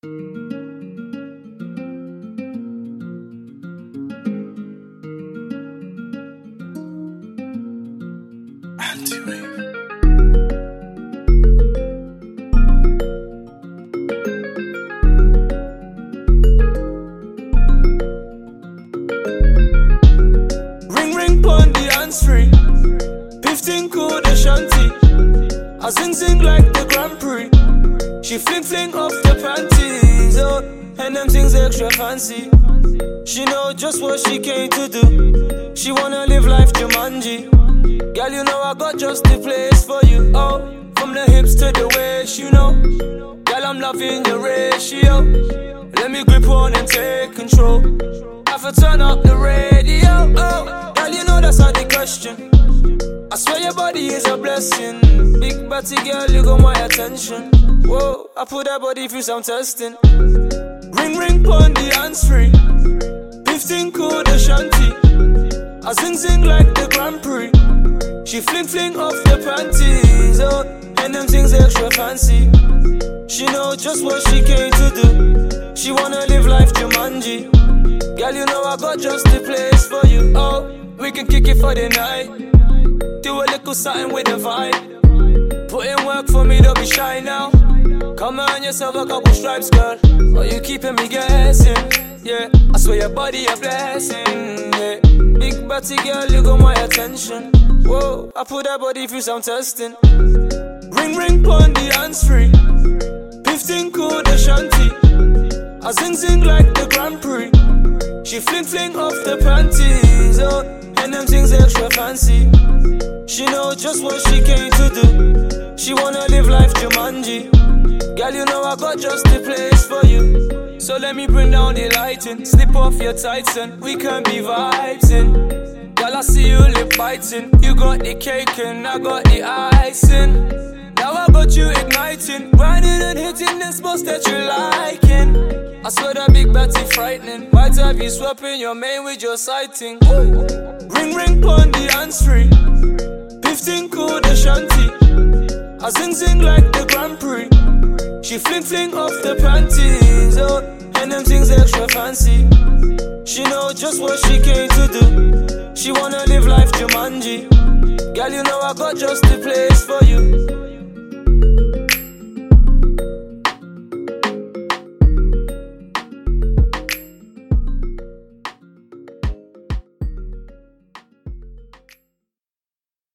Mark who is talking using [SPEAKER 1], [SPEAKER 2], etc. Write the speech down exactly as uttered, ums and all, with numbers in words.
[SPEAKER 1] Anti-Wave. Ring ring pon the hands free. Fifteen code Ashanti. I sing sing like the Grand Prix. She fling fling off the panties, oh, and them things extra fancy. She know just what she came to do. She wanna live life Jumanji. Girl, you know I got just the place for you. Oh, from the hips to the waist, you know. Girl, I'm loving your ratio. Let me grip on and take control. Have to turn up the radio. Oh, girl, you know that's not the question. I swear your body is a blessing. Big body girl, you got my attention. Whoa, I put that body through some testing. Ring ring pon the hands free. Fifteen code Ashanti. I sing sing like the Grand Prix. She fling fling off the panties, oh, and them things extra fancy. She know just what she came to do. She wanna live life Jumanji. Girl, you know I got just the place for you. Oh, we can kick it for the night. Do a little something with the vibe. Put in work for me, don't be shy now. Come on yourself a couple stripes, girl. Oh, you keeping me guessing. Yeah, I swear your body a blessing. Yeah, big body girl, you got my attention. Whoa, I put that body through some testing. Ring ring pon the hands free. Fifteen code Ashanti. I sing sing like the Grand Prix. She fling fling off the panties, oh, and them things extra fancy. She know just what she came to do. She wanna live life Jumanji. Girl, you know I got just the place for you. So let me bring down the lighting. Slip off your tights and we can be vibing. Girl, I see you lip biting. You got the cake and I got the icing. Now I got you igniting, grinding and hitting the spots that you liking. I swear that big batty frightening. Might have you swapping your main with your sighting. Ooh. Ring ring pon the hands free. Fifteen code Ashanti. I sing sing like the Grand Prix. She fling fling off the panties, oh, and them things extra fancy. She know just what she came to do. She wanna live life Jumanji. Girl, you know I got just the place for